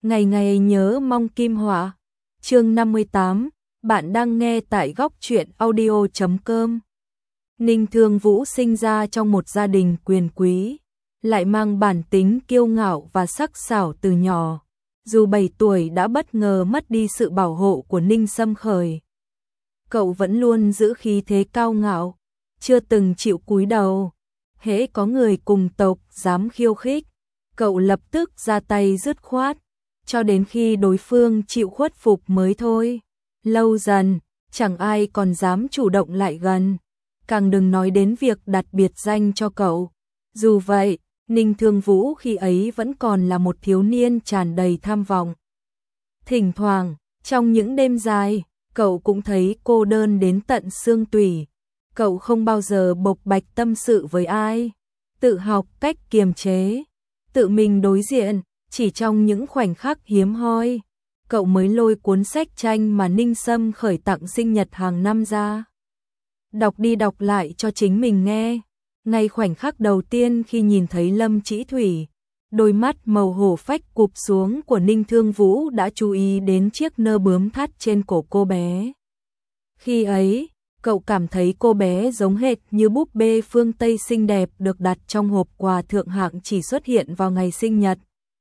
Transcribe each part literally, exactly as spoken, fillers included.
Ngày ngày nhớ mong kim họa. Chương năm mươi tám, bạn đang nghe tại góc truyện audio chấm com. Ninh Thương Vũ sinh ra trong một gia đình quyền quý, lại mang bản tính kiêu ngạo và sắc sảo từ nhỏ. Dù bảy tuổi đã bất ngờ mất đi sự bảo hộ của Ninh Sâm Khởi, cậu vẫn luôn giữ khí thế cao ngạo, chưa từng chịu cúi đầu. Hễ có người cùng tộc dám khiêu khích, cậu lập tức ra tay dứt khoát, cho đến khi đối phương chịu khuất phục mới thôi. Lâu dần, chẳng ai còn dám chủ động lại gần, càng đừng nói đến việc đặt biệt danh cho cậu. Dù vậy, Ninh Thương Vũ khi ấy vẫn còn là một thiếu niên tràn đầy tham vọng. Thỉnh thoảng, trong những đêm dài, cậu cũng thấy cô đơn đến tận xương tủy. Cậu không bao giờ bộc bạch tâm sự với ai, tự học cách kiềm chế, tự mình đối diện. Chỉ trong những khoảnh khắc hiếm hoi, cậu mới lôi cuốn sách tranh mà Ninh Sâm Khởi tặng sinh nhật hàng năm ra, đọc đi đọc lại cho chính mình nghe. Ngay khoảnh khắc đầu tiên khi nhìn thấy Lâm Chỉ Thủy, đôi mắt màu hổ phách cụp xuống của Ninh Thương Vũ đã chú ý đến chiếc nơ bướm thắt trên cổ cô bé. Khi ấy, cậu cảm thấy cô bé giống hệt như búp bê phương Tây xinh đẹp được đặt trong hộp quà thượng hạng chỉ xuất hiện vào ngày sinh nhật.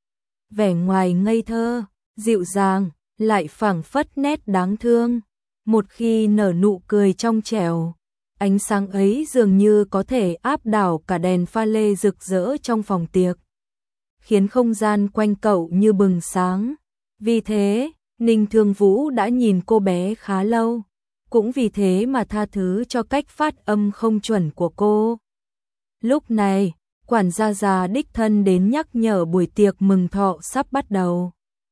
Vẻ ngoài ngây thơ, dịu dàng, lại phảng phất nét đáng thương. Một khi nở nụ cười trong trẻo, ánh sáng ấy dường như có thể áp đảo cả đèn pha lê rực rỡ trong phòng tiệc, khiến không gian quanh cậu như bừng sáng. Vì thế, Ninh Thương Vũ đã nhìn cô bé khá lâu, cũng vì thế mà tha thứ cho cách phát âm không chuẩn của cô. Lúc này, quản gia già đích thân đến nhắc nhở buổi tiệc mừng thọ sắp bắt đầu.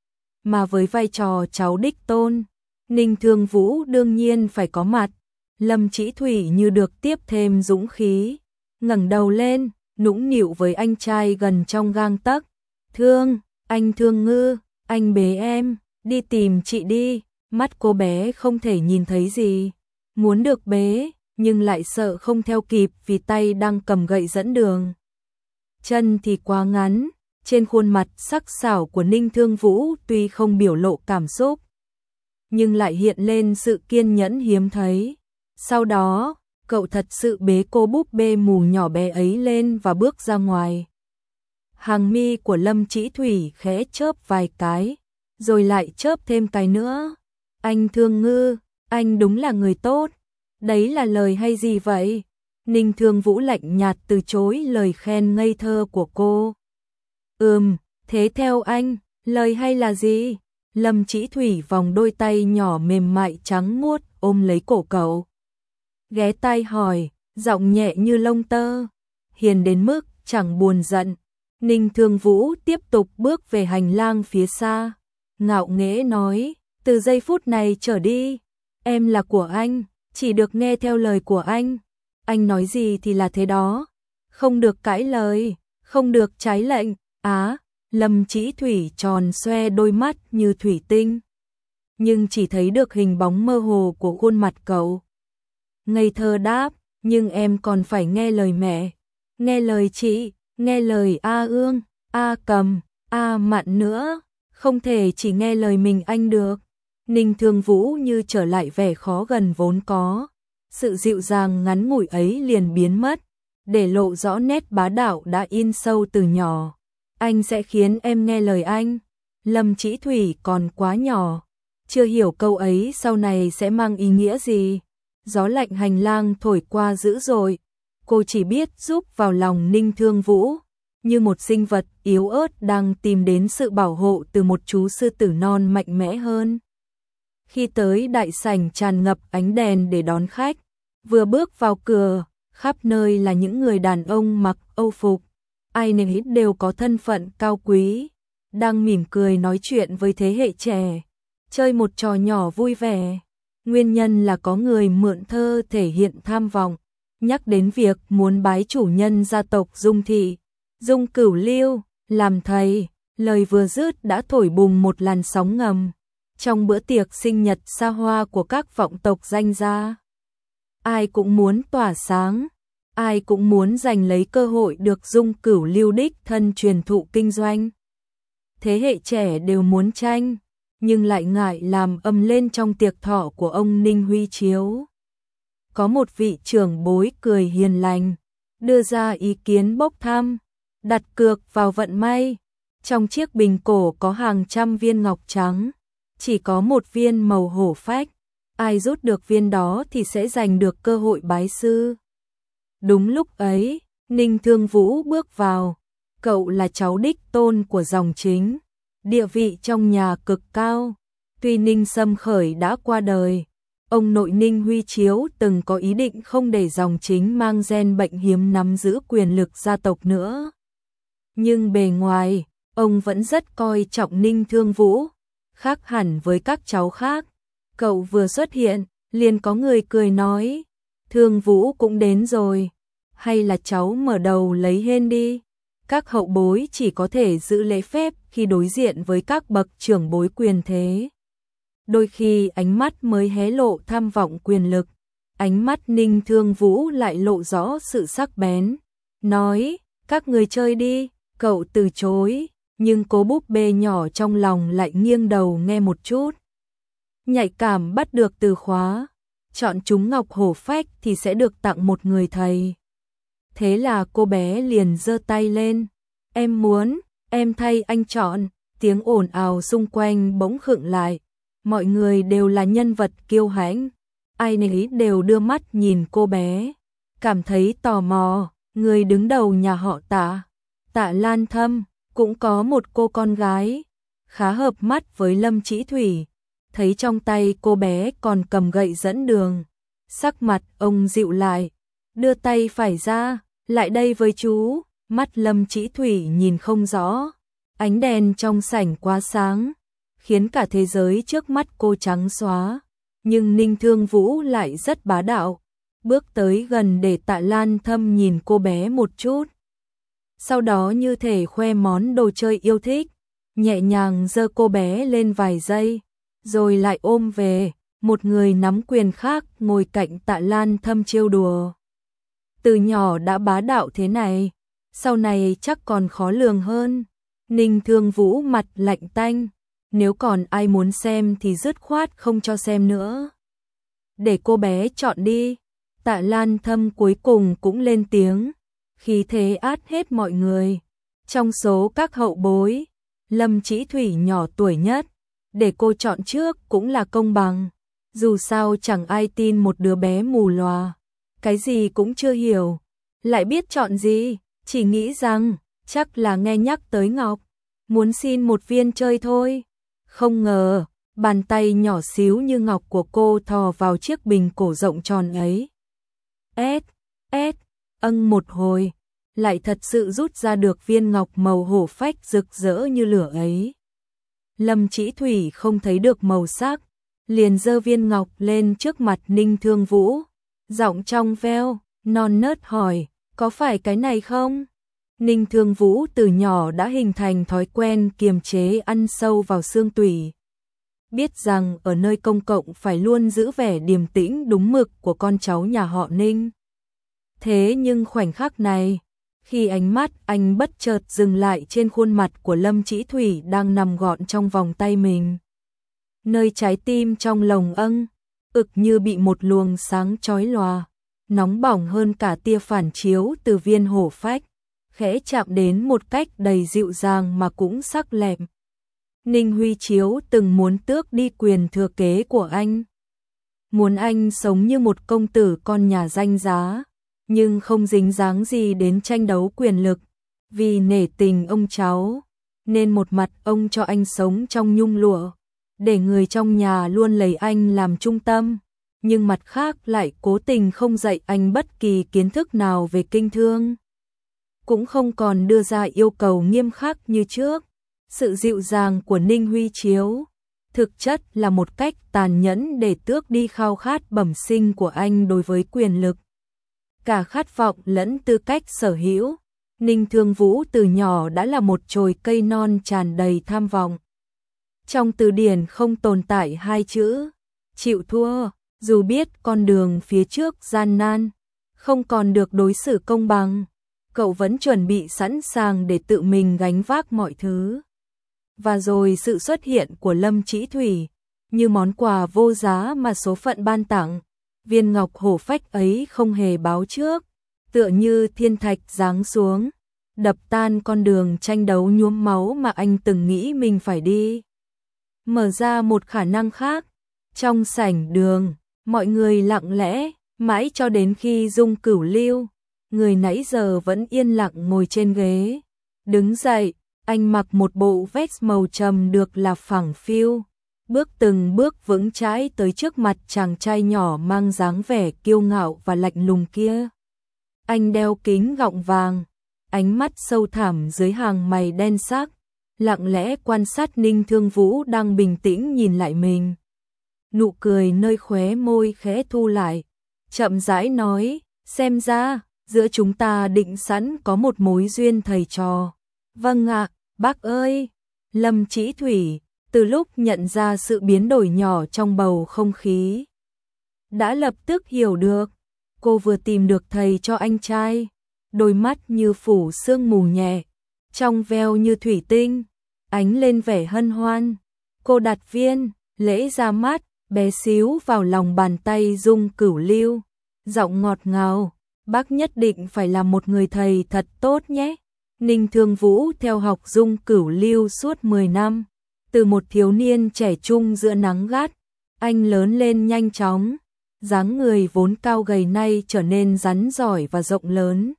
Mà với vai trò cháu đích tôn, Ninh Thương Vũ đương nhiên phải có mặt. Lâm Chỉ Thủy như được tiếp thêm dũng khí, ngẩng đầu lên, nũng nịu với anh trai gần trong gang tấc. Thương, anh Thương Ngư, anh bế em, đi tìm chị đi. Mắt cô bé không thể nhìn thấy gì, muốn được bế, nhưng lại sợ không theo kịp vì tay đang cầm gậy dẫn đường. Chân thì quá ngắn, trên khuôn mặt sắc sảo của Ninh Thương Vũ tuy không biểu lộ cảm xúc, nhưng lại hiện lên sự kiên nhẫn hiếm thấy. Sau đó, cậu thật sự bế cô búp bê mù nhỏ bé ấy lên và bước ra ngoài. Hàng mi của Lâm Chỉ Thủy khẽ chớp vài cái, rồi lại chớp thêm cái nữa. Anh Thương Ngư, anh đúng là người tốt. Đấy là lời hay gì vậy? Ninh Thương Vũ lạnh nhạt từ chối lời khen ngây thơ của cô. Ừm, thế theo anh, lời hay là gì? Lâm Chỉ Thủy vòng đôi tay nhỏ mềm mại trắng muốt ôm lấy cổ cậu, ghé tai hỏi, giọng nhẹ như lông tơ, hiền đến mức chẳng buồn giận. Ninh Thương Vũ tiếp tục bước về hành lang phía xa, ngạo nghễ nói, từ giây phút này trở đi, em là của anh, chỉ được nghe theo lời của anh. Anh nói gì thì là thế đó, không được cãi lời, không được trái lệnh. Á, Lâm Chỉ Thủy tròn xoe đôi mắt như thủy tinh, nhưng chỉ thấy được hình bóng mơ hồ của khuôn mặt cậu. Ngây thơ đáp, nhưng em còn phải nghe lời mẹ, nghe lời chị, nghe lời A Ương, A Cầm, A Mạn nữa, không thể chỉ nghe lời mình anh được. Ninh Thương Vũ như trở lại vẻ khó gần vốn có, sự dịu dàng ngắn ngủi ấy liền biến mất, để lộ rõ nét bá đạo đã in sâu từ nhỏ. Anh sẽ khiến em nghe lời anh. Lâm Chỉ Thủy còn quá nhỏ, chưa hiểu câu ấy sau này sẽ mang ý nghĩa gì. Gió lạnh hành lang thổi qua dữ dội, cô chỉ biết giúp vào lòng Ninh Thương Vũ, như một sinh vật yếu ớt đang tìm đến sự bảo hộ từ một chú sư tử non mạnh mẽ hơn. Khi tới đại sảnh tràn ngập ánh đèn để đón khách, vừa bước vào cửa, khắp nơi là những người đàn ông mặc âu phục, ai nấy đều có thân phận cao quý, đang mỉm cười nói chuyện với thế hệ trẻ, chơi một trò nhỏ vui vẻ. Nguyên nhân là có người mượn thơ thể hiện tham vọng, nhắc đến việc muốn bái chủ nhân gia tộc Dung Thị, Dung Cửu Lưu, làm thầy. Lời vừa dứt đã thổi bùng một làn sóng ngầm trong bữa tiệc sinh nhật xa hoa của các vọng tộc danh gia. Ai cũng muốn tỏa sáng, ai cũng muốn giành lấy cơ hội được Dung Cửu Lưu đích thân truyền thụ kinh doanh. thế hệ trẻ đều muốn tranh, nhưng lại ngại làm ầm lên trong tiệc thọ của ông Ninh Huy Chiếu. Có một vị trưởng bối cười hiền lành, đưa ra ý kiến bốc thăm, đặt cược vào vận may. Trong chiếc bình cổ có hàng trăm viên ngọc trắng, chỉ có một viên màu hổ phách, ai rút được viên đó thì sẽ giành được cơ hội bái sư. Đúng lúc ấy, Ninh Thương Vũ bước vào, cậu là cháu đích tôn của dòng chính, địa vị trong nhà cực cao. Tuy Ninh Sâm Khởi đã qua đời, ông nội Ninh Huy Chiếu từng có ý định không để dòng chính mang gen bệnh hiếm nắm giữ quyền lực gia tộc nữa. Nhưng bề ngoài, ông vẫn rất coi trọng Ninh Thương Vũ, khác hẳn với các cháu khác. Cậu vừa xuất hiện, liền có người cười nói, Thương Vũ cũng đến rồi, hay là cháu mở đầu lấy hên đi. Các hậu bối chỉ có thể giữ lễ phép khi đối diện với các bậc trưởng bối quyền thế. Đôi khi ánh mắt mới hé lộ tham vọng quyền lực, ánh mắt Ninh Thương Vũ lại lộ rõ sự sắc bén, nói, các người chơi đi. Cậu từ chối, nhưng cố búp bê nhỏ trong lòng lại nghiêng đầu nghe một chút. Nhạy cảm bắt được từ khóa, chọn trúng ngọc hổ phách thì sẽ được tặng một người thầy. Thế là cô bé liền giơ tay lên, em muốn, em thay anh chọn. Tiếng ồn ào xung quanh bỗng khựng lại, mọi người đều là nhân vật kiêu hãnh, ai nấy đều đưa mắt nhìn cô bé, cảm thấy tò mò. Người đứng đầu nhà họ Tạ, Tạ Lan Thâm, cũng có một cô con gái, khá hợp mắt với Lâm Chỉ Thủy, thấy trong tay cô bé còn cầm gậy dẫn đường. Sắc mặt ông dịu lại, đưa tay phải ra, lại đây với chú. Mắt Lâm Chỉ Thủy nhìn không rõ, ánh đèn trong sảnh quá sáng, khiến cả thế giới trước mắt cô trắng xóa. Nhưng Ninh Thương Vũ lại rất bá đạo, bước tới gần để Tạ Lan Thâm nhìn cô bé một chút. Sau đó như thể khoe món đồ chơi yêu thích, nhẹ nhàng giơ cô bé lên vài giây, rồi lại ôm về. Một người nắm quyền khác ngồi cạnh Tạ Lan Thâm trêu đùa. Từ nhỏ đã bá đạo thế này, sau này chắc còn khó lường hơn. Ninh Thương Vũ mặt lạnh tanh, nếu còn ai muốn xem thì dứt khoát không cho xem nữa. Để cô bé chọn đi. Tạ Lan Thâm cuối cùng cũng lên tiếng, khí thế át hết mọi người. Trong số các hậu bối, Lâm Chỉ Thủy nhỏ tuổi nhất, để cô chọn trước cũng là công bằng. Dù sao chẳng ai tin một đứa bé mù lòa, cái gì cũng chưa hiểu, lại biết chọn gì, chỉ nghĩ rằng chắc là nghe nhắc tới ngọc, muốn xin một viên chơi thôi. Không ngờ, bàn tay nhỏ xíu như ngọc của cô thò vào chiếc bình cổ rộng tròn ấy. Ét, ét, âng một hồi, lại thật sự rút ra được viên ngọc màu hổ phách rực rỡ như lửa ấy. Lâm Chỉ Thủy không thấy được màu sắc, liền giơ viên ngọc lên trước mặt Ninh Thương Vũ, giọng trong veo, non nớt hỏi, có phải cái này không? Ninh Thương Vũ từ nhỏ đã hình thành thói quen kiềm chế ăn sâu vào xương tủy. Biết rằng ở nơi công cộng phải luôn giữ vẻ điềm tĩnh đúng mực của con cháu nhà họ Ninh. Thế nhưng khoảnh khắc này, khi ánh mắt anh bất chợt dừng lại trên khuôn mặt của Lâm Chỉ Thủy đang nằm gọn trong vòng tay mình, nơi trái tim trong lồng âng, ực như bị một luồng sáng chói lòa, nóng bỏng hơn cả tia phản chiếu từ viên hổ phách, khẽ chạm đến một cách đầy dịu dàng mà cũng sắc lẹm. Ninh Huy Chiếu từng muốn tước đi quyền thừa kế của anh, muốn anh sống như một công tử con nhà danh giá, nhưng không dính dáng gì đến tranh đấu quyền lực. Vì nể tình ông cháu, nên một mặt ông cho anh sống trong nhung lụa, để người trong nhà luôn lấy anh làm trung tâm, nhưng mặt khác lại cố tình không dạy anh bất kỳ kiến thức nào về kinh thương, cũng không còn đưa ra yêu cầu nghiêm khắc như trước. Sự dịu dàng của Ninh Huy Chiếu thực chất là một cách tàn nhẫn để tước đi khao khát bẩm sinh của anh đối với quyền lực, cả khát vọng lẫn tư cách sở hữu. Ninh Thương Vũ từ nhỏ đã là một chồi cây non tràn đầy tham vọng. Trong từ điển không tồn tại hai chữ chịu thua, dù biết con đường phía trước gian nan, không còn được đối xử công bằng, cậu vẫn chuẩn bị sẵn sàng để tự mình gánh vác mọi thứ. Và rồi sự xuất hiện của Lâm Chỉ Thủy, như món quà vô giá mà số phận ban tặng, viên ngọc hổ phách ấy không hề báo trước, tựa như thiên thạch giáng xuống, đập tan con đường tranh đấu nhuốm máu mà anh từng nghĩ mình phải đi. Mở ra một khả năng khác, trong sảnh đường, mọi người lặng lẽ, mãi cho đến khi Dung Cửu Lưu, người nãy giờ vẫn yên lặng ngồi trên ghế, đứng dậy, anh mặc một bộ vest màu trầm được là phẳng phiu, bước từng bước vững chãi tới trước mặt chàng trai nhỏ mang dáng vẻ kiêu ngạo và lạnh lùng kia. Anh đeo kính gọng vàng, ánh mắt sâu thẳm dưới hàng mày đen sắc, lặng lẽ quan sát Ninh Thương Vũ đang bình tĩnh nhìn lại mình. Nụ cười nơi khóe môi khẽ thu lại, chậm rãi nói, xem ra, giữa chúng ta định sẵn có một mối duyên thầy trò. Vâng ạ, bác ơi. Lâm Chỉ Thủy, từ lúc nhận ra sự biến đổi nhỏ trong bầu không khí, đã lập tức hiểu được, cô vừa tìm được thầy cho anh trai, đôi mắt như phủ sương mù nhẹ, trong veo như thủy tinh, ánh lên vẻ hân hoan. Cô đặt viên lễ ra mắt bé xíu vào lòng bàn tay Dung Cửu Lưu, giọng ngọt ngào, bác nhất định phải là một người thầy thật tốt nhé. Ninh Thương Vũ theo học Dung Cửu Lưu suốt mười năm, từ một thiếu niên trẻ trung giữa nắng gắt, anh lớn lên nhanh chóng, dáng người vốn cao gầy nay trở nên rắn giỏi và rộng lớn.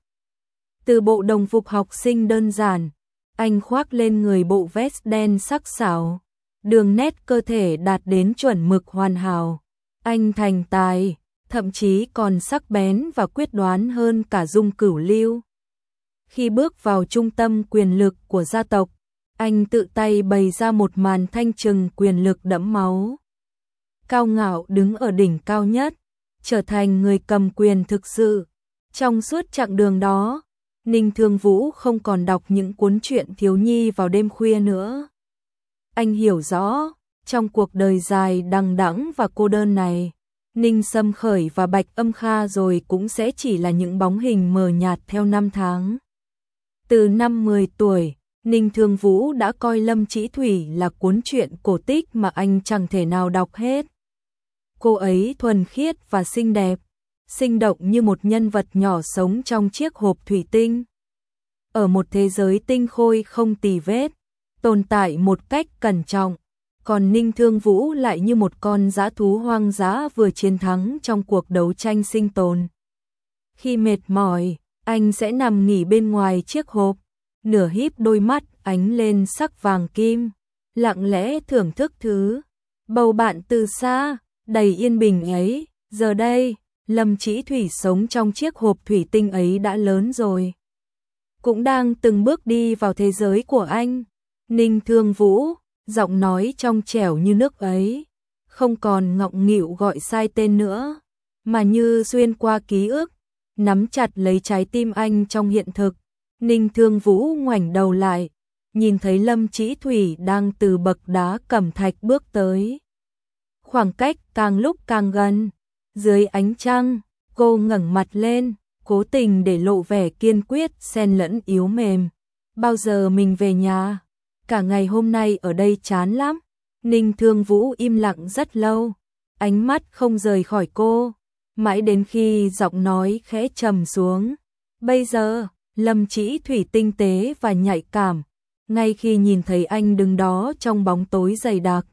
Từ bộ đồng phục học sinh đơn giản, anh khoác lên người bộ vest đen sắc sảo, đường nét cơ thể đạt đến chuẩn mực hoàn hảo. Anh thành tài, thậm chí còn sắc bén và quyết đoán hơn cả Dung Cửu Lưu. Khi bước vào trung tâm quyền lực của gia tộc, anh tự tay bày ra một màn thanh trừng quyền lực đẫm máu. Cao ngạo đứng ở đỉnh cao nhất, trở thành người cầm quyền thực sự. Trong suốt chặng đường đó, Ninh Thương Vũ không còn đọc những cuốn truyện thiếu nhi vào đêm khuya nữa. Anh hiểu rõ, trong cuộc đời dài đằng đẵng và cô đơn này, Ninh Sâm Khởi và Bạch Âm Kha rồi cũng sẽ chỉ là những bóng hình mờ nhạt theo năm tháng. Từ năm mười tuổi, Ninh Thương Vũ đã coi Lâm Chỉ Thủy là cuốn truyện cổ tích mà anh chẳng thể nào đọc hết. Cô ấy thuần khiết và xinh đẹp, sinh động như một nhân vật nhỏ sống trong chiếc hộp thủy tinh. Ở một thế giới tinh khôi không tì vết, tồn tại một cách cẩn trọng, còn Ninh Thương Vũ lại như một con dã thú hoang dã vừa chiến thắng trong cuộc đấu tranh sinh tồn. Khi mệt mỏi, anh sẽ nằm nghỉ bên ngoài chiếc hộp, nửa híp đôi mắt ánh lên sắc vàng kim, lặng lẽ thưởng thức thứ bầu bạn từ xa, đầy yên bình ấy. Giờ đây, Lâm Chỉ Thủy sống trong chiếc hộp thủy tinh ấy đã lớn rồi, cũng đang từng bước đi vào thế giới của anh. Ninh Thương Vũ, giọng nói trong trẻo như nước ấy, không còn ngọng nghịu gọi sai tên nữa, mà như xuyên qua ký ức, nắm chặt lấy trái tim anh trong hiện thực. Ninh Thương Vũ ngoảnh đầu lại, nhìn thấy Lâm Chỉ Thủy đang từ bậc đá cẩm thạch bước tới. Khoảng cách càng lúc càng gần, dưới ánh trăng, cô ngẩng mặt lên, cố tình để lộ vẻ kiên quyết xen lẫn yếu mềm. Bao giờ mình về nhà? Cả ngày hôm nay ở đây chán lắm. Ninh Thương Vũ im lặng rất lâu, ánh mắt không rời khỏi cô, mãi đến khi giọng nói khẽ trầm xuống. Bây giờ, Lâm Chỉ Thủy tinh tế và nhạy cảm, ngay khi nhìn thấy anh đứng đó trong bóng tối dày đặc,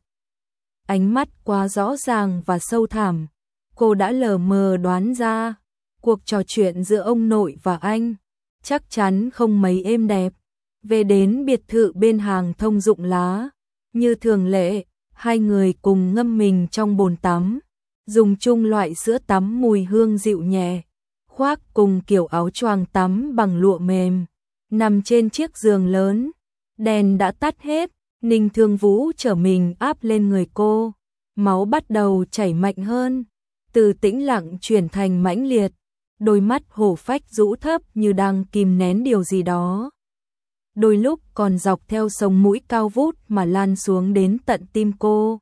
ánh mắt quá rõ ràng và sâu thẳm, cô đã lờ mờ đoán ra, cuộc trò chuyện giữa ông nội và anh chắc chắn không mấy êm đẹp. Về đến biệt thự bên hàng thông dụng lá, như thường lệ, hai người cùng ngâm mình trong bồn tắm, dùng chung loại sữa tắm mùi hương dịu nhẹ, khoác cùng kiểu áo choàng tắm bằng lụa mềm, nằm trên chiếc giường lớn. Đèn đã tắt hết, Ninh Thương Vũ trở mình áp lên người cô, máu bắt đầu chảy mạnh hơn, từ tĩnh lặng chuyển thành mãnh liệt, đôi mắt hổ phách rũ thấp như đang kìm nén điều gì đó. Đôi lúc còn dọc theo sống mũi cao vút mà lan xuống đến tận tim cô.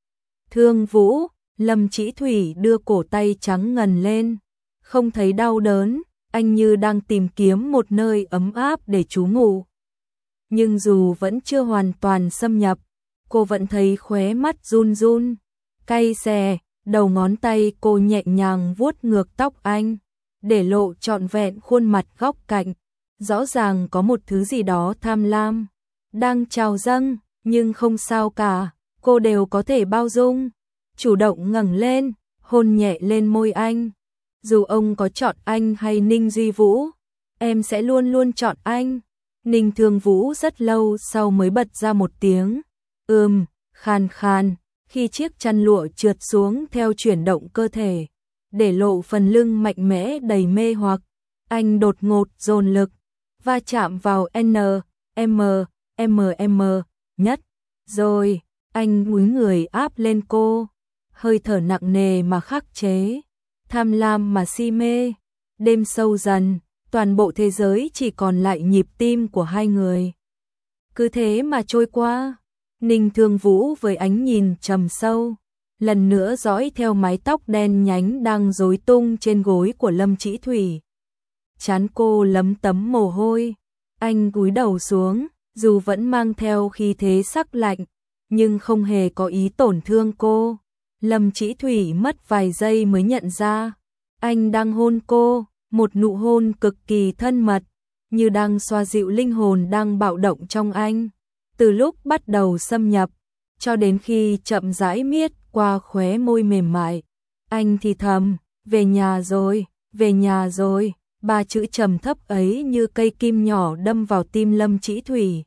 Thương Vũ, Lâm Chỉ Thủy đưa cổ tay trắng ngần lên, không thấy đau đớn, anh như đang tìm kiếm một nơi ấm áp để trú ngụ. nhưng dù vẫn chưa hoàn toàn xâm nhập, cô vẫn thấy khóe mắt run run, cay xè, đầu ngón tay cô nhẹ nhàng vuốt ngược tóc anh, để lộ trọn vẹn khuôn mặt góc cạnh. Rõ ràng có một thứ gì đó tham lam đang trào dâng, nhưng không sao cả, cô đều có thể bao dung. Chủ động ngẩng lên, hôn nhẹ lên môi anh. Dù ông có chọn anh hay Ninh Duy Vũ, em sẽ luôn luôn chọn anh. Ninh Thương Vũ rất lâu sau mới bật ra một tiếng ừm, khàn khàn, khi chiếc chăn lụa trượt xuống theo chuyển động cơ thể, để lộ phần lưng mạnh mẽ đầy mê hoặc. Anh đột ngột dồn lực, va chạm vào N, M, M, M nhất. Rồi, anh cúi người áp lên cô, hơi thở nặng nề mà khắc chế, tham lam mà si mê. Đêm sâu dần, toàn bộ thế giới chỉ còn lại nhịp tim của hai người. Cứ thế mà trôi qua. Ninh Thương Vũ với ánh nhìn trầm sâu, lần nữa dõi theo mái tóc đen nhánh đang rối tung trên gối của Lâm Chỉ Thủy. Trán cô lấm tấm mồ hôi, anh cúi đầu xuống, dù vẫn mang theo khí thế sắc lạnh, nhưng không hề có ý tổn thương cô. Lâm Chỉ Thủy mất vài giây mới nhận ra, anh đang hôn cô, một nụ hôn cực kỳ thân mật, như đang xoa dịu linh hồn đang bạo động trong anh. Từ lúc bắt đầu xâm nhập, cho đến khi chậm rãi miết qua khóe môi mềm mại, anh thì thầm, về nhà rồi, về nhà rồi. Ba chữ trầm thấp ấy như cây kim nhỏ đâm vào tim Lâm Chỉ Thủy,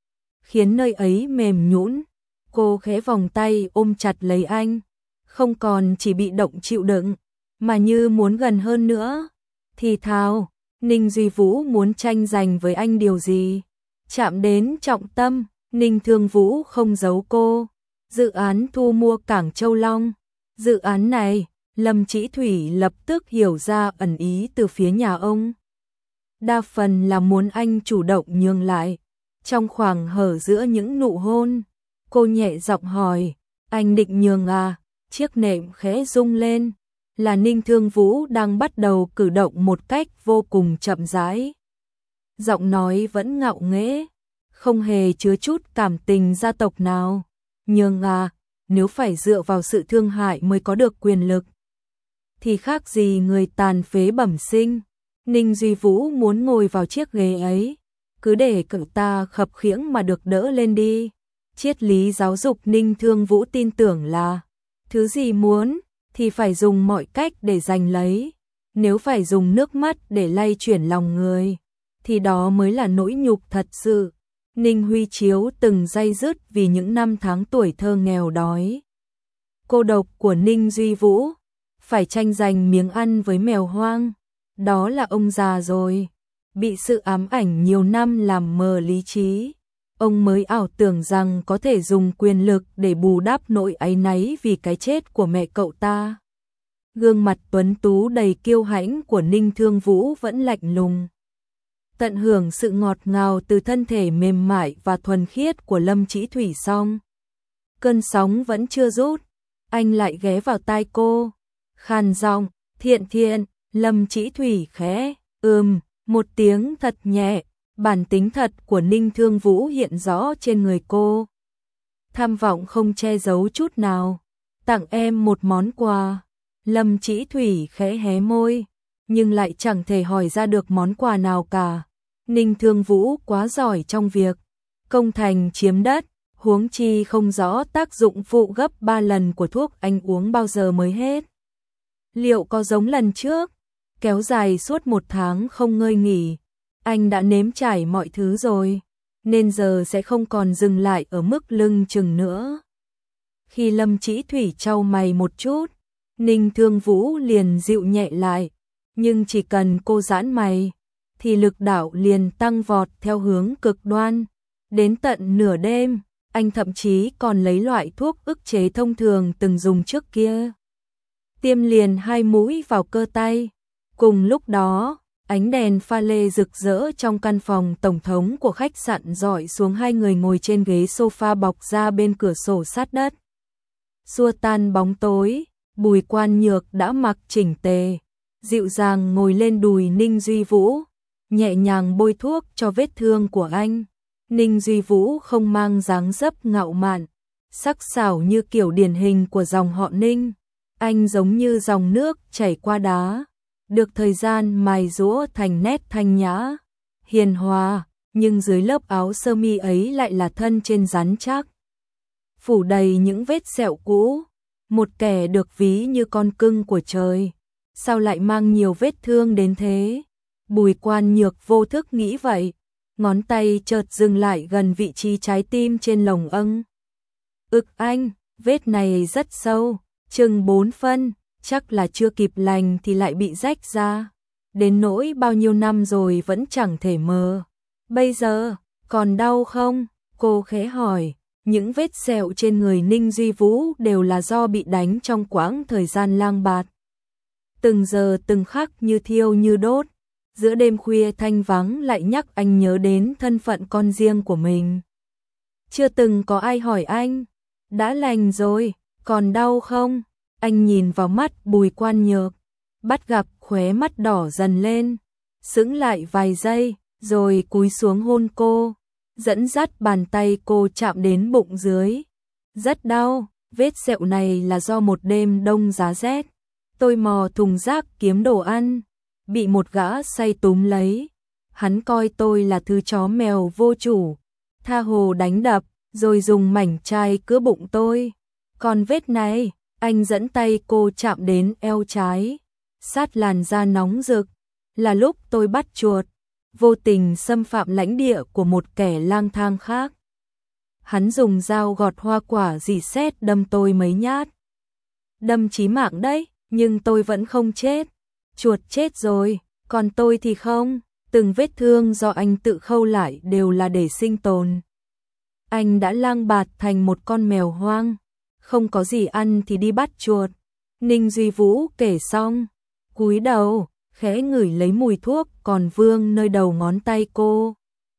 khiến nơi ấy mềm nhũn. Cô khẽ vòng tay ôm chặt lấy anh, không còn chỉ bị động chịu đựng, mà như muốn gần hơn nữa. Thì thào, Ninh Duy Vũ muốn tranh giành với anh điều gì? Chạm đến trọng tâm, Ninh Thương Vũ không giấu cô. Dự án thu mua cảng Châu Long. Dự án này, Lâm Chỉ Thủy lập tức hiểu ra ẩn ý từ phía nhà ông. Đa phần là muốn anh chủ động nhường lại. Trong khoảng hở giữa những nụ hôn, cô nhẹ giọng hỏi, anh định nhường à? Chiếc nệm khẽ rung lên, là Ninh Thương Vũ đang bắt đầu cử động một cách vô cùng chậm rãi. Giọng nói vẫn ngạo nghễ, không hề chứa chút cảm tình gia tộc nào. Nhường à, nếu phải dựa vào sự thương hại mới có được quyền lực, thì khác gì người tàn phế bẩm sinh. Ninh Duy Vũ muốn ngồi vào chiếc ghế ấy, cứ để cậu ta khập khiễng mà được đỡ lên đi. Triết lý giáo dục Ninh Thương Vũ tin tưởng là, thứ gì muốn, thì phải dùng mọi cách để giành lấy. Nếu phải dùng nước mắt để lay chuyển lòng người, thì đó mới là nỗi nhục thật sự. Ninh Huy Chiếu từng day dứt vì những năm tháng tuổi thơ nghèo đói, cô độc của Ninh Duy Vũ, phải tranh giành miếng ăn với mèo hoang. Đó là ông già rồi, bị sự ám ảnh nhiều năm làm mờ lý trí. Ông mới ảo tưởng rằng có thể dùng quyền lực để bù đắp nỗi áy náy vì cái chết của mẹ cậu ta. Gương mặt tuấn tú đầy kiêu hãnh của Ninh Thương Vũ vẫn lạnh lùng. Tận hưởng sự ngọt ngào từ thân thể mềm mại và thuần khiết của Lâm Chỉ Thủy xong, cơn sóng vẫn chưa rút, anh lại ghé vào tai cô, khàn giọng, thiện thiện. Lâm Chỉ Thủy khẽ ừm một tiếng thật nhẹ, bản tính thật của Ninh Thương Vũ hiện rõ trên người cô. Tham vọng không che giấu chút nào. Tặng em một món quà. Lâm Chỉ Thủy khẽ hé môi, nhưng lại chẳng thể hỏi ra được món quà nào cả. Ninh Thương Vũ quá giỏi trong việc công thành chiếm đất, huống chi không rõ tác dụng phụ gấp ba lần của thuốc anh uống bao giờ mới hết. Liệu có giống lần trước, kéo dài suốt một tháng không ngơi nghỉ, anh đã nếm trải mọi thứ rồi, nên giờ sẽ không còn dừng lại ở mức lưng chừng nữa. Khi Lâm Chỉ Thủy trao mày một chút, Ninh Thương Vũ liền dịu nhẹ lại, nhưng chỉ cần cô giãn mày, thì lực đạo liền tăng vọt theo hướng cực đoan. Đến tận nửa đêm, anh thậm chí còn lấy loại thuốc ức chế thông thường từng dùng trước kia, tiêm liền hai mũi vào cơ tay. Cùng lúc đó, ánh đèn pha lê rực rỡ trong căn phòng tổng thống của khách sạn rọi xuống hai người ngồi trên ghế sofa bọc ra bên cửa sổ sát đất. Xua tan bóng tối, Bùi Quan Nhược đã mặc chỉnh tề, dịu dàng ngồi lên đùi Ninh Duy Vũ, nhẹ nhàng bôi thuốc cho vết thương của anh. Ninh Duy Vũ không mang dáng dấp ngạo mạn, sắc sảo như kiểu điển hình của dòng họ Ninh. Anh giống như dòng nước chảy qua đá, được thời gian mài giũa thành nét thanh nhã, hiền hòa, nhưng dưới lớp áo sơ mi ấy lại là thân trên rắn chắc, phủ đầy những vết sẹo cũ, một kẻ được ví như con cưng của trời, sao lại mang nhiều vết thương đến thế? Bùi Quan Nhược vô thức nghĩ vậy, ngón tay chợt dừng lại gần vị trí trái tim trên lồng âng. Ực anh, vết này rất sâu, chừng bốn phân, chắc là chưa kịp lành thì lại bị rách ra. Đến nỗi bao nhiêu năm rồi vẫn chẳng thể mờ. Bây giờ, còn đau không? Cô khẽ hỏi. Những vết sẹo trên người Ninh Duy Vũ đều là do bị đánh trong quãng thời gian lang bạt. Từng giờ từng khắc như thiêu như đốt. Giữa đêm khuya thanh vắng lại nhắc anh nhớ đến thân phận con riêng của mình. Chưa từng có ai hỏi anh. Đã lành rồi, còn đau không? Anh nhìn vào mắt Bùi Quan Nhược, bắt gặp khóe mắt đỏ dần lên, sững lại vài giây, rồi cúi xuống hôn cô, dẫn dắt bàn tay cô chạm đến bụng dưới. Rất đau, vết sẹo này là do một đêm đông giá rét, tôi mò thùng rác kiếm đồ ăn, bị một gã say túm lấy. Hắn coi tôi là thứ chó mèo vô chủ, tha hồ đánh đập, rồi dùng mảnh chai cứa bụng tôi. Còn vết này, anh dẫn tay cô chạm đến eo trái, sát làn da nóng rực, là lúc tôi bắt chuột, vô tình xâm phạm lãnh địa của một kẻ lang thang khác. Hắn dùng dao gọt hoa quả rỉ sét đâm tôi mấy nhát. Đâm chí mạng đấy, nhưng tôi vẫn không chết. Chuột chết rồi, còn tôi thì không. Từng vết thương do anh tự khâu lại đều là để sinh tồn. Anh đã lang bạt thành một con mèo hoang, không có gì ăn thì đi bắt chuột. Ninh Duy Vũ kể xong, cúi đầu, khẽ ngửi lấy mùi thuốc còn vương nơi đầu ngón tay cô.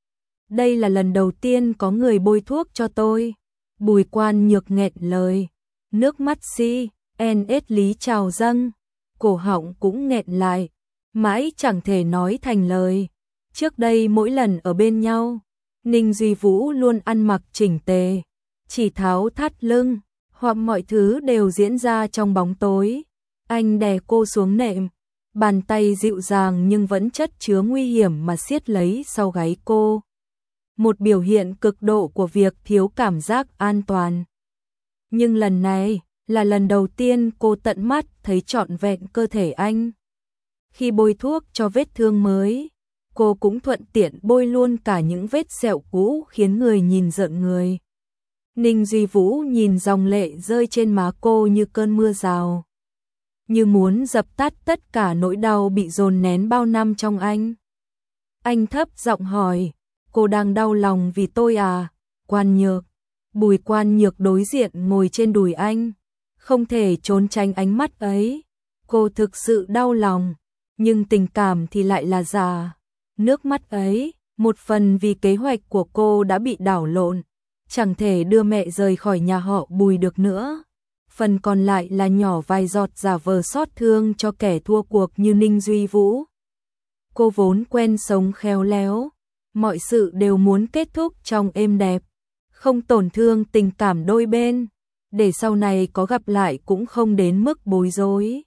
Đây là lần đầu tiên có người bôi thuốc cho tôi. Bùi Quan Nhược nghẹn lời, nước mắt si, en ết lý trào dâng, cổ họng cũng nghẹn lại, mãi chẳng thể nói thành lời. Trước đây mỗi lần ở bên nhau, Ninh Duy Vũ luôn ăn mặc chỉnh tề, chỉ tháo thắt lưng, hoặc mọi thứ đều diễn ra trong bóng tối. Anh đè cô xuống nệm, bàn tay dịu dàng nhưng vẫn chất chứa nguy hiểm mà siết lấy sau gáy cô. Một biểu hiện cực độ của việc thiếu cảm giác an toàn. Nhưng lần này là lần đầu tiên cô tận mắt thấy trọn vẹn cơ thể anh. Khi bôi thuốc cho vết thương mới, cô cũng thuận tiện bôi luôn cả những vết sẹo cũ khiến người nhìn rợn người. Ninh Duy Vũ nhìn dòng lệ rơi trên má cô như cơn mưa rào, như muốn dập tắt tất cả nỗi đau bị dồn nén bao năm trong anh. Anh thấp giọng hỏi, cô đang đau lòng vì tôi à? Quan Nhược. Bùi Quan Nhược đối diện ngồi trên đùi anh, không thể trốn tránh ánh mắt ấy. Cô thực sự đau lòng, nhưng tình cảm thì lại là giả. Nước mắt ấy, một phần vì kế hoạch của cô đã bị đảo lộn, chẳng thể đưa mẹ rời khỏi nhà họ Bùi được nữa. Phần còn lại là nhỏ vài giọt giả vờ xót thương cho kẻ thua cuộc như Ninh Duy Vũ. Cô vốn quen sống khéo léo, mọi sự đều muốn kết thúc trong êm đẹp, không tổn thương tình cảm đôi bên, để sau này có gặp lại cũng không đến mức bối rối.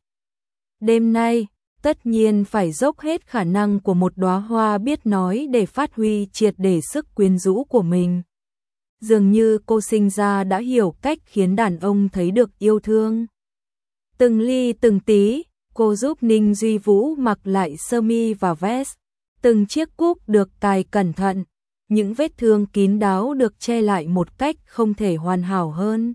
Đêm nay, tất nhiên phải dốc hết khả năng của một đóa hoa biết nói để phát huy triệt để sức quyến rũ của mình. Dường như cô sinh ra đã hiểu cách khiến đàn ông thấy được yêu thương. Từng ly từng tí, cô giúp Ninh Duy Vũ mặc lại sơ mi và vest. Từng chiếc cúc được cài cẩn thận, những vết thương kín đáo được che lại một cách không thể hoàn hảo hơn.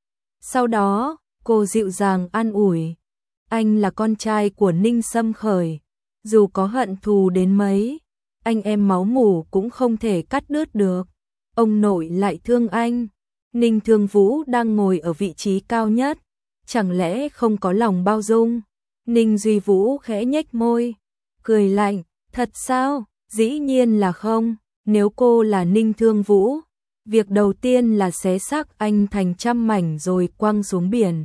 Sau đó, cô dịu dàng an ủi. Anh là con trai của Ninh Sâm Khởi, dù có hận thù đến mấy, anh em máu mủ cũng không thể cắt đứt được. Ông nội lại thương anh. Ninh Thương Vũ đang ngồi ở vị trí cao nhất, chẳng lẽ không có lòng bao dung? Ninh Duy Vũ khẽ nhếch môi, cười lạnh, thật sao? Dĩ nhiên là không. Nếu cô là Ninh Thương Vũ, việc đầu tiên là xé xác anh thành trăm mảnh rồi quăng xuống biển,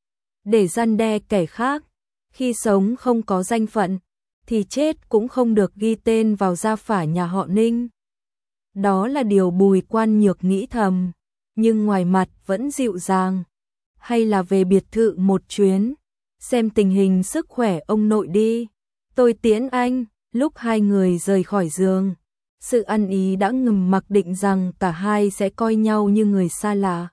để răn đe kẻ khác. Khi sống không có danh phận, thì chết cũng không được ghi tên vào gia phả nhà họ Ninh. Đó là điều Bùi Quan Nhược nghĩ thầm, nhưng ngoài mặt vẫn dịu dàng. Hay là về biệt thự một chuyến, xem tình hình sức khỏe ông nội đi. Tôi tiễn anh. Lúc hai người rời khỏi giường, sự ăn ý đã ngầm mặc định rằng cả hai sẽ coi nhau như người xa lạ.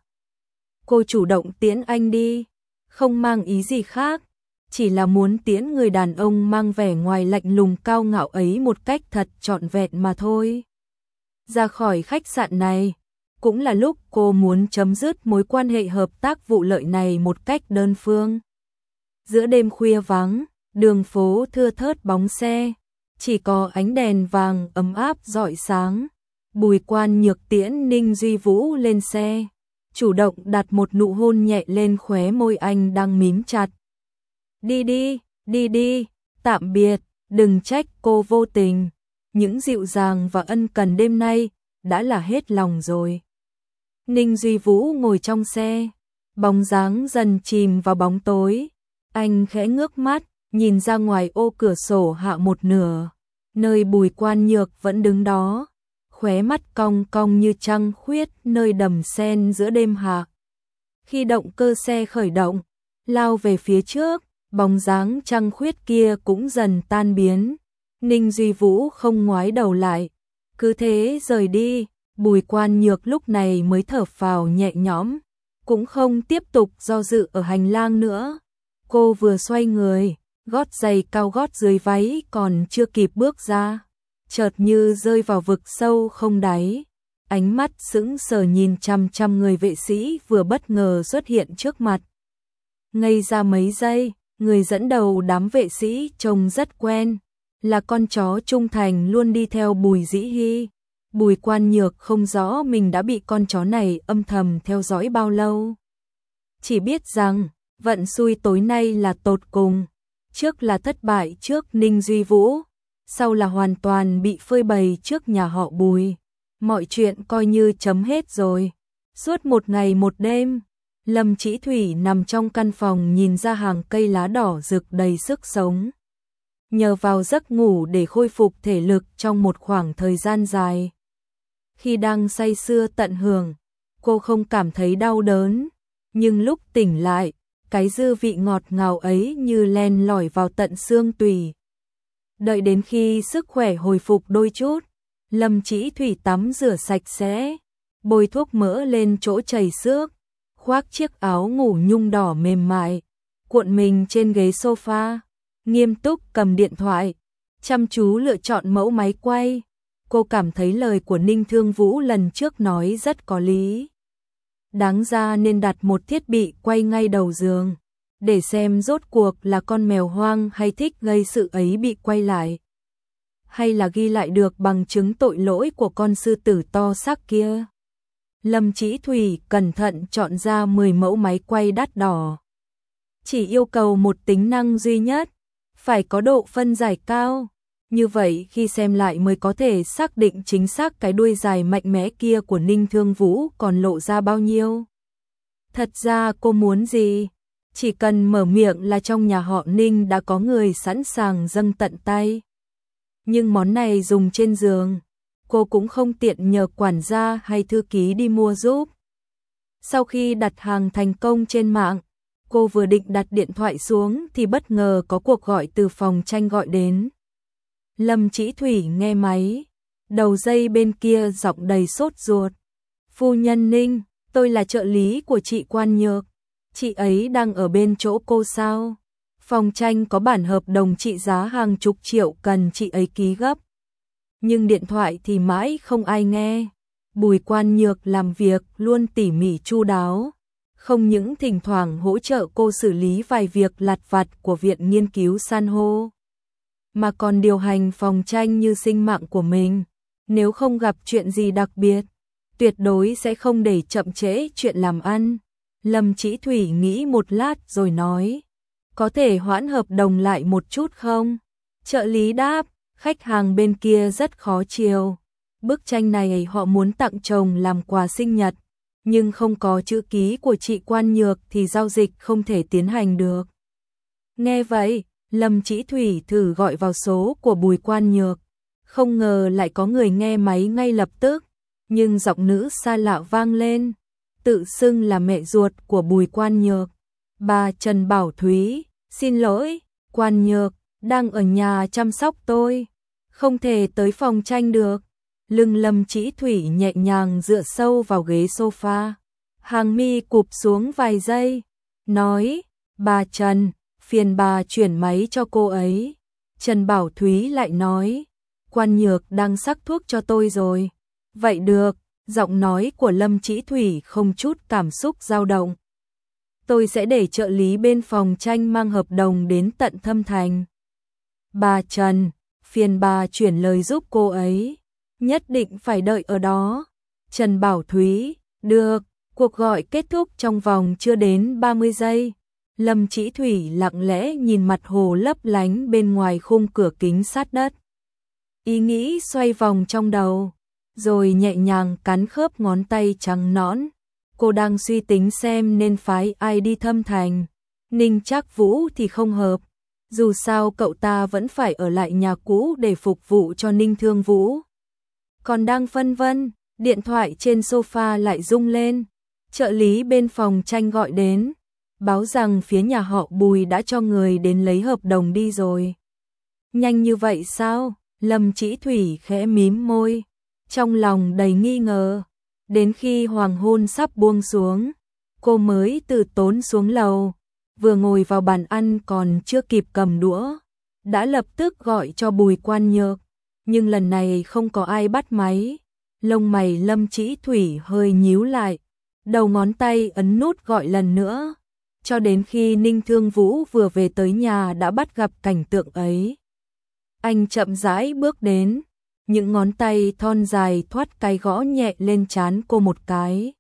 Cô chủ động tiễn anh đi, không mang ý gì khác, chỉ là muốn tiễn người đàn ông mang vẻ ngoài lạnh lùng cao ngạo ấy một cách thật trọn vẹn mà thôi. Ra khỏi khách sạn này, cũng là lúc cô muốn chấm dứt mối quan hệ hợp tác vụ lợi này một cách đơn phương. Giữa đêm khuya vắng, đường phố thưa thớt bóng xe, chỉ có ánh đèn vàng ấm áp rọi sáng. Bùi Quan Nhược tiễn Ninh Duy Vũ lên xe, chủ động đặt một nụ hôn nhẹ lên khóe môi anh đang mím chặt. Đi đi, đi đi, tạm biệt, đừng trách cô vô tình. Những dịu dàng và ân cần đêm nay đã là hết lòng rồi. Ninh Duy Vũ ngồi trong xe, bóng dáng dần chìm vào bóng tối. Anh khẽ ngước mắt, nhìn ra ngoài ô cửa sổ hạ một nửa, nơi Bùi Quan Nhược vẫn đứng đó, khóe mắt cong cong như trăng khuyết nơi đầm sen giữa đêm hạ. Khi động cơ xe khởi động, lao về phía trước, bóng dáng trăng khuyết kia cũng dần tan biến. Ninh Duy Vũ không ngoái đầu lại, cứ thế rời đi. Bùi Quan Nhược lúc này mới thở phào nhẹ nhõm, cũng không tiếp tục do dự ở hành lang nữa. Cô vừa xoay người, gót giày cao gót dưới váy còn chưa kịp bước ra, chợt như rơi vào vực sâu không đáy. Ánh mắt sững sờ nhìn chăm chăm người vệ sĩ vừa bất ngờ xuất hiện trước mặt. Ngây ra mấy giây, người dẫn đầu đám vệ sĩ trông rất quen, là con chó trung thành luôn đi theo Bùi Dĩ Hi. Bùi Quan Nhược không rõ mình đã bị con chó này âm thầm theo dõi bao lâu. Chỉ biết rằng, vận xui tối nay là tột cùng. Trước là thất bại trước Ninh Duy Vũ, sau là hoàn toàn bị phơi bày trước nhà họ Bùi. Mọi chuyện coi như chấm hết rồi. Suốt một ngày một đêm, Lâm Chỉ Thủy nằm trong căn phòng nhìn ra hàng cây lá đỏ rực đầy sức sống. Nhờ vào giấc ngủ để khôi phục thể lực trong một khoảng thời gian dài. Khi đang say sưa tận hưởng, cô không cảm thấy đau đớn, nhưng lúc tỉnh lại, cái dư vị ngọt ngào ấy như len lỏi vào tận xương tủy. Đợi đến khi sức khỏe hồi phục đôi chút, Lâm Chỉ Thủy tắm rửa sạch sẽ, bôi thuốc mỡ lên chỗ chảy xước, khoác chiếc áo ngủ nhung đỏ mềm mại, cuộn mình trên ghế sofa, nghiêm túc cầm điện thoại, chăm chú lựa chọn mẫu máy quay. Cô cảm thấy lời của Ninh Thương Vũ lần trước nói rất có lý. Đáng ra nên đặt một thiết bị quay ngay đầu giường, để xem rốt cuộc là con mèo hoang hay thích gây sự ấy bị quay lại. Hay là ghi lại được bằng chứng tội lỗi của con sư tử to xác kia. Lâm Chỉ Thủy cẩn thận chọn ra mười mẫu máy quay đắt đỏ. Chỉ yêu cầu một tính năng duy nhất, phải có độ phân giải cao. Như vậy khi xem lại mới có thể xác định chính xác cái đuôi dài mạnh mẽ kia của Ninh Thương Vũ còn lộ ra bao nhiêu. Thật ra cô muốn gì? Chỉ cần mở miệng là trong nhà họ Ninh đã có người sẵn sàng dâng tận tay. Nhưng món này dùng trên giường, cô cũng không tiện nhờ quản gia hay thư ký đi mua giúp. Sau khi đặt hàng thành công trên mạng, cô vừa định đặt điện thoại xuống thì bất ngờ có cuộc gọi từ phòng tranh gọi đến. Lâm Chỉ Thủy nghe máy, đầu dây bên kia giọng đầy sốt ruột. Phu nhân Ninh, tôi là trợ lý của chị Quan Nhược. Chị ấy đang ở bên chỗ cô sao? Phòng tranh có bản hợp đồng trị giá hàng chục triệu cần chị ấy ký gấp. Nhưng điện thoại thì mãi không ai nghe. Bùi Quan Nhược làm việc luôn tỉ mỉ chu đáo. Không những thỉnh thoảng hỗ trợ cô xử lý vài việc lặt vặt của Viện Nghiên cứu San hô, mà còn điều hành phòng tranh như sinh mạng của mình. Nếu không gặp chuyện gì đặc biệt, tuyệt đối sẽ không để chậm trễ chuyện làm ăn. Lâm Chỉ Thủy nghĩ một lát rồi nói, có thể hoãn hợp đồng lại một chút không? Trợ lý đáp, khách hàng bên kia rất khó chiều. Bức tranh này họ muốn tặng chồng làm quà sinh nhật, nhưng không có chữ ký của chị Quan Nhược thì giao dịch không thể tiến hành được. Nghe vậy, Lâm Chỉ Thủy thử gọi vào số của Bùi Quan Nhược, không ngờ lại có người nghe máy ngay lập tức. nhưng giọng nữ xa lạ vang lên, tự xưng là mẹ ruột của Bùi Quan Nhược. Bà Trần Bảo Thúy, xin lỗi, Quan Nhược, đang ở nhà chăm sóc tôi, không thể tới phòng tranh được. Lưng Lâm Chỉ Thủy nhẹ nhàng dựa sâu vào ghế sofa, hàng mi cụp xuống vài giây, nói, bà Trần, phiền bà chuyển máy cho cô ấy. Trần Bảo Thúy lại nói, Quan Nhược đang sắc thuốc cho tôi rồi. Vậy được, giọng nói của Lâm Chỉ Thủy không chút cảm xúc dao động. Tôi sẽ để trợ lý bên phòng tranh mang hợp đồng đến tận Thâm Thành. Bà Trần, phiền bà chuyển lời giúp cô ấy, nhất định phải đợi ở đó. Trần Bảo Thúy, được. Cuộc gọi kết thúc trong vòng chưa đến ba mươi giây. Lâm Chỉ Thủy lặng lẽ nhìn mặt hồ lấp lánh bên ngoài khung cửa kính sát đất. Ý nghĩ xoay vòng trong đầu, rồi nhẹ nhàng cắn khớp ngón tay trắng nõn. Cô đang suy tính xem nên phái ai đi Thâm Thành. Ninh Trác Vũ thì không hợp. Dù sao cậu ta vẫn phải ở lại nhà cũ để phục vụ cho Ninh Thương Vũ. Còn đang phân vân, điện thoại trên sofa lại rung lên. Trợ lý bên phòng tranh gọi đến, báo rằng phía nhà họ Bùi đã cho người đến lấy hợp đồng đi rồi. Nhanh như vậy sao? Lâm Chỉ Thủy khẽ mím môi, trong lòng đầy nghi ngờ. Đến khi hoàng hôn sắp buông xuống, cô mới từ tốn xuống lầu, vừa ngồi vào bàn ăn còn chưa kịp cầm đũa, đã lập tức gọi cho Bùi Quan Nhược, nhưng lần này không có ai bắt máy. Lông mày Lâm Chỉ Thủy hơi nhíu lại, đầu ngón tay ấn nút gọi lần nữa, cho đến khi Ninh Thương Vũ vừa về tới nhà đã bắt gặp cảnh tượng ấy. Anh chậm rãi bước đến, những ngón tay thon dài thoát cái gõ nhẹ lên trán cô một cái.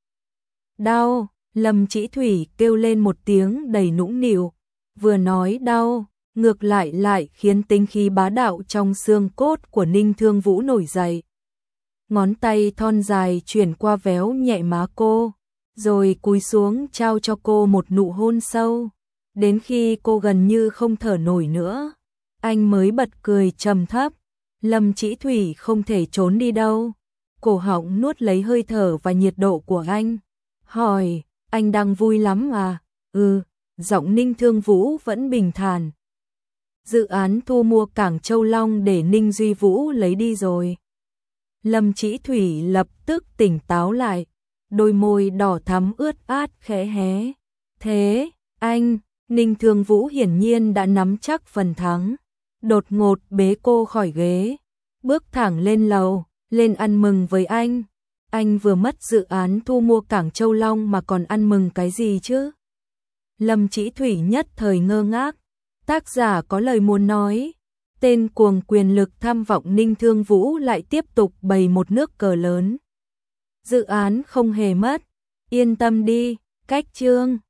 Đau, Lâm Chỉ Thủy kêu lên một tiếng đầy nũng nịu, vừa nói đau, ngược lại lại khiến tinh khí bá đạo trong xương cốt của Ninh Thương Vũ nổi dậy. Ngón tay thon dài chuyển qua véo nhẹ má cô, rồi cúi xuống trao cho cô một nụ hôn sâu. Đến khi cô gần như không thở nổi nữa, anh mới bật cười trầm thấp. Lâm Chỉ Thủy không thể trốn đi đâu, cổ họng nuốt lấy hơi thở và nhiệt độ của anh. Hỏi, anh đang vui lắm à? Ừ, giọng Ninh Thương Vũ vẫn bình thản. Dự án thu mua cảng Châu Long để Ninh Duy Vũ lấy đi rồi. Lâm Chỉ Thủy lập tức tỉnh táo lại, đôi môi đỏ thắm ướt át khẽ hé. Thế, anh, Ninh Thương Vũ hiển nhiên đã nắm chắc phần thắng. Đột ngột bế cô khỏi ghế, bước thẳng lên lầu, lên ăn mừng với anh. Anh vừa mất dự án thu mua cảng Châu Long mà còn ăn mừng cái gì chứ? Lâm Chỉ Thủy nhất thời ngơ ngác, tác giả có lời muốn nói. Tên cuồng quyền lực tham vọng Ninh Thương Vũ lại tiếp tục bày một nước cờ lớn. Dự án không hề mất, yên tâm đi, cách chương.